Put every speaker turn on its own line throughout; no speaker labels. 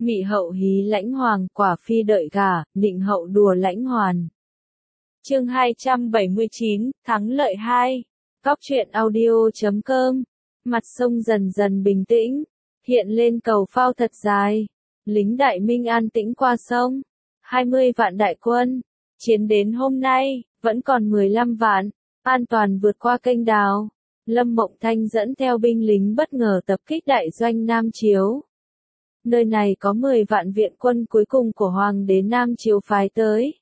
Mị hậu hí lãnh hoàng, quả phi đợi gả, nịnh hậu đùa lãnh hoàn. Chương 279, thắng lợi 2. Cóc truyện audio.com. Mặt sông dần dần bình tĩnh, hiện lên cầu phao thật dài. Lính Đại Minh an tĩnh qua sông. 20 vạn đại quân, chiến đến hôm nay, vẫn còn 15 vạn, an toàn vượt qua kênh đào. Lâm Mộng Thanh dẫn theo binh lính bất ngờ tập kích đại doanh Nam Chiếu. Nơi này có 10 vạn viện quân cuối cùng của Hoàng đế Nam Chiếu phái tới.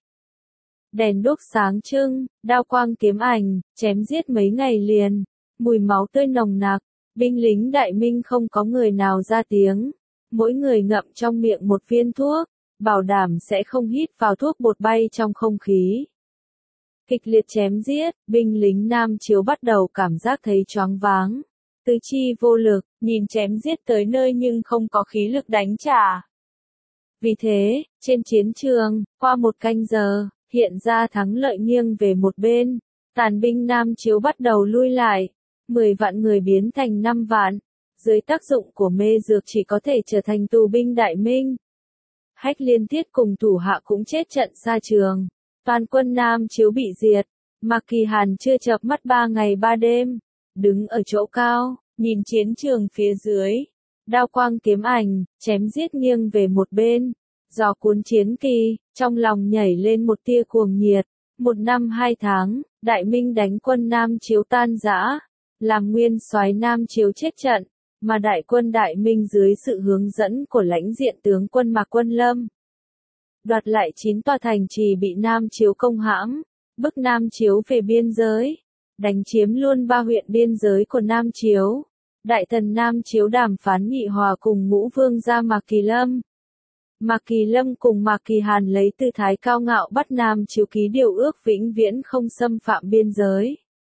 Đèn đuốc sáng trưng, đao quang kiếm ảnh, chém giết mấy ngày liền, mùi máu tươi nồng nặc, binh lính Đại Minh không có người nào ra tiếng, mỗi người ngậm trong miệng một viên thuốc, bảo đảm sẽ không hít vào thuốc bột bay trong không khí. Kịch liệt chém giết, binh lính Nam Chiếu bắt đầu cảm giác thấy choáng váng, tứ chi vô lực, nhìn chém giết tới nơi nhưng không có khí lực đánh trả. Vì thế, trên chiến trường, qua một canh giờ, hiện ra thắng lợi nghiêng về một bên, tàn binh Nam Chiếu bắt đầu lui lại, 10 vạn người biến thành 5 vạn, dưới tác dụng của mê dược chỉ có thể trở thành tù binh Đại Minh. Hách Liên Tiết cùng thủ hạ cũng chết trận xa trường, toàn quân Nam Chiếu bị diệt, Mạc Kỳ Hàn chưa chợp mắt 3 ngày 3 đêm, đứng ở chỗ cao, nhìn chiến trường phía dưới, đao quang kiếm ảnh, chém giết nghiêng về một bên, gió cuốn chiến kỳ, trong lòng nhảy lên một tia cuồng nhiệt. 1 năm 2 tháng, Đại Minh đánh quân Nam Chiếu tan rã, làm nguyên soái Nam Chiếu chết trận, mà đại quân Đại Minh dưới sự hướng dẫn của lãnh diện tướng quân Mạc Quân Lâm, đoạt lại 9 tòa thành trì bị Nam Chiếu công hãm, bức Nam Chiếu về biên giới, đánh chiếm luôn 3 huyện biên giới của Nam Chiếu. Đại thần Nam Chiếu đàm phán nghị hòa cùng Ngũ Vương gia Mạc Kỳ Lâm. Mạc Kỳ Lâm cùng Mạc Kỳ Hàn lấy tư thái cao ngạo bắt Nam Chiếu ký điều ước vĩnh viễn không xâm phạm biên giới.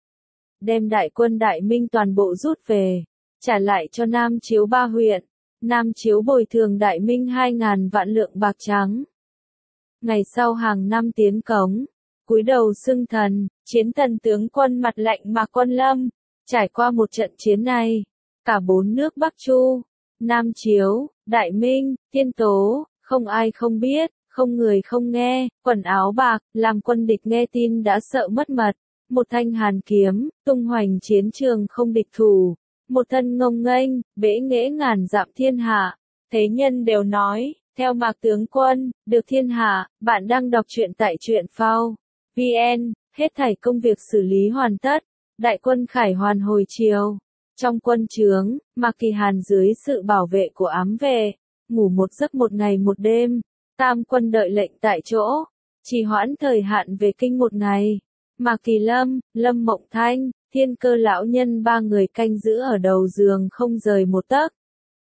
Đem đại quân Đại Minh toàn bộ rút về, trả lại cho Nam Chiếu 3 huyện. Nam Chiếu bồi thường Đại Minh 2.000 vạn lượng bạc trắng. Ngày sau hàng năm tiến cống, cúi đầu xưng thần, chiến thần tướng quân mặt lạnh Mạc Quân Lâm. Trải qua một trận chiến này, cả 4 nước Bắc Chu, Nam Chiếu, Đại Minh, Thiên Tố, không ai không biết, không người không nghe, quần áo bạc, làm quân địch nghe tin đã sợ mất mật. Một thanh hàn kiếm, tung hoành chiến trường không địch thủ, một thân ngông nghênh, bẽ nghễ ngàn dặm thiên hạ. Thế nhân đều nói, theo Mạc tướng quân, được thiên hạ. Bạn đang đọc truyện tại truyện phao VN, hết thảy công việc xử lý hoàn tất, đại quân khải hoàn hồi chiều. Trong quân trướng, Mạc Kỳ Hàn dưới sự bảo vệ của ám vệ, ngủ một giấc 1 ngày 1 đêm, tam quân đợi lệnh tại chỗ, trì hoãn thời hạn về kinh 1 ngày. Mạc Kỳ Lâm, Lâm Mộng Thanh, Thiên Cơ lão nhân 3 người canh giữ ở đầu giường không rời một tấc.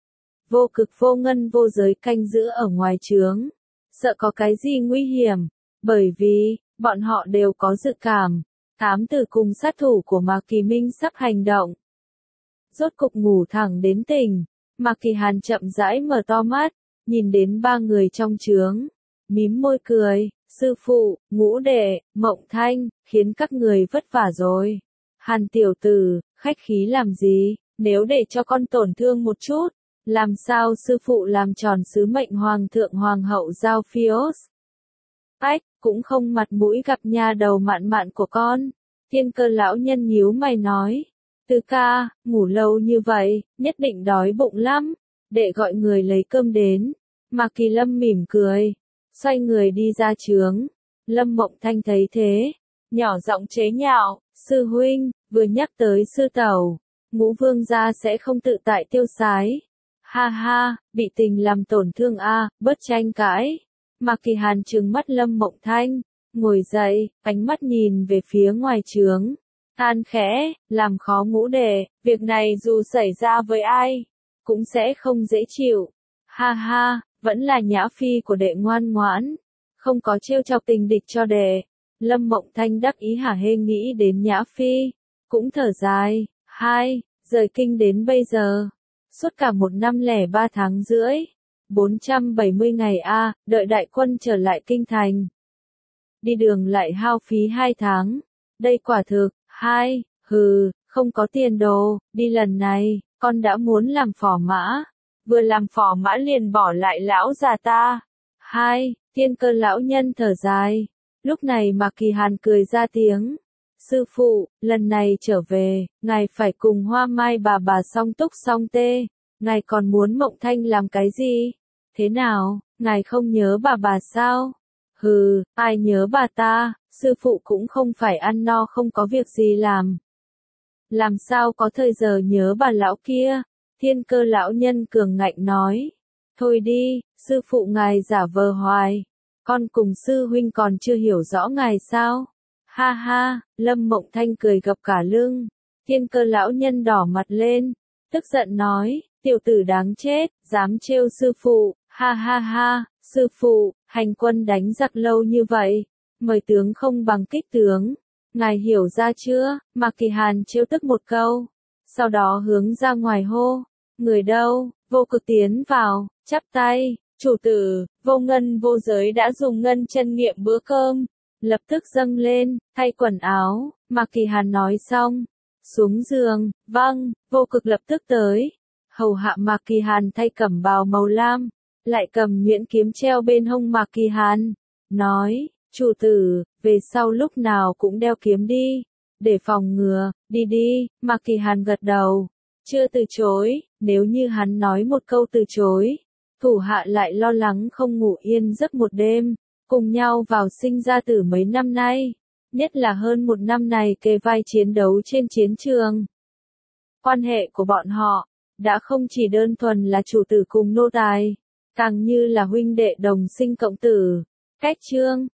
Vô Cực Vô Ngân Vô Giới canh giữ ở ngoài trướng, sợ có cái gì nguy hiểm, bởi vì bọn họ đều có dự cảm, thám tử cùng sát thủ của Mạc Kỳ Minh sắp hành động. Rốt cục ngủ thẳng đến tỉnh, Mạc Kỳ Hàn chậm rãi mở to mắt, nhìn đến 3 người trong trướng, mím môi cười, sư phụ, Ngũ đệ, Mộng Thanh, khiến các người vất vả rồi. Hàn tiểu tử, khách khí làm gì, nếu để cho con tổn thương một chút, làm sao sư phụ làm tròn sứ mệnh hoàng thượng hoàng hậu giao phios. Ách, cũng không mặt mũi gặp nhà đầu mạn mạn của con. Thiên Cơ lão nhân nhíu mày nói, Tứ ca, ngủ lâu như vậy, nhất định đói bụng lắm, để gọi người lấy cơm đến. Mạc Kỳ Lâm mỉm cười, xoay người đi ra trướng. Lâm Mộng Thanh thấy thế, nhỏ giọng chế nhạo, sư huynh, vừa nhắc tới sư tẩu, Ngũ Vương gia sẽ không tự tại tiêu sái. Ha ha, bị tình làm tổn thương a, bớt tranh cãi. Mạc Kỳ Hàn trừng mắt Lâm Mộng Thanh, ngồi dậy, ánh mắt nhìn về phía ngoài trướng, than khẽ, làm khó Ngũ đệ, việc này dù xảy ra với ai, cũng sẽ không dễ chịu. Ha ha, vẫn là Nhã Phi của đệ ngoan ngoãn, không có trêu chọc tình địch cho đệ. Lâm Mộng Thanh đắc ý hả hê nghĩ đến Nhã Phi, cũng thở dài. Rời kinh đến bây giờ, suốt cả 1 năm lẻ 3 tháng rưỡi, 470 ngày đợi đại quân trở lại kinh thành. Đi đường lại hao phí 2 tháng, đây quả thực, không có tiền đồ, đi lần này, con đã muốn làm phò mã, vừa làm phò mã liền bỏ lại lão già ta. 2. Thiên Cơ lão nhân thở dài. Lúc này Mạc Kỳ Hàn cười ra tiếng. Sư phụ, lần này trở về, ngài phải cùng Hoa Mai bà song túc song tê. Ngài còn muốn Mộng Thanh làm cái gì? Thế nào, ngài không nhớ bà sao? Hừ, ai nhớ bà ta, sư phụ cũng không phải ăn no không có việc gì làm. Làm sao có thời giờ nhớ bà lão kia? Thiên Cơ lão nhân cường ngạnh nói. Thôi đi, sư phụ ngài giả vờ hoài. Con cùng sư huynh còn chưa hiểu rõ ngài sao? Ha ha, Lâm Mộng Thanh cười gập cả lưng. Thiên Cơ lão nhân đỏ mặt lên, tức giận nói, tiểu tử đáng chết, dám trêu sư phụ, ha ha ha, sư phụ, hành quân đánh giặc lâu như vậy, mời tướng không bằng kích tướng. Ngài hiểu ra chưa? Mạc Kỳ Hàn trêu tức một câu, sau đó hướng ra ngoài hô, người đâu? Vô Cực tiến vào, chắp tay, chủ tử, Vô Ngân Vô Giới đã dùng ngân chân nghiệm bữa cơm, lập tức dâng lên, thay quần áo. Mạc Kỳ Hàn nói xong, xuống giường, vâng, Vô Cực lập tức tới, hầu hạ Mạc Kỳ Hàn thay cẩm bào màu lam, lại cầm nhuyễn kiếm treo bên hông Mạc Kỳ Hàn, nói, chủ tử, về sau lúc nào cũng đeo kiếm đi, để phòng ngừa, đi đi. Mạc Kỳ Hàn gật đầu, chưa từ chối, nếu như hắn nói một câu từ chối, thủ hạ lại lo lắng không ngủ yên giấc một đêm, cùng nhau vào sinh ra tử mấy năm nay, nhất là hơn một năm này kề vai chiến đấu trên chiến trường. Quan hệ của bọn họ, đã không chỉ đơn thuần là chủ tử cùng nô tài, càng như là huynh đệ đồng sinh cộng tử. Cách chương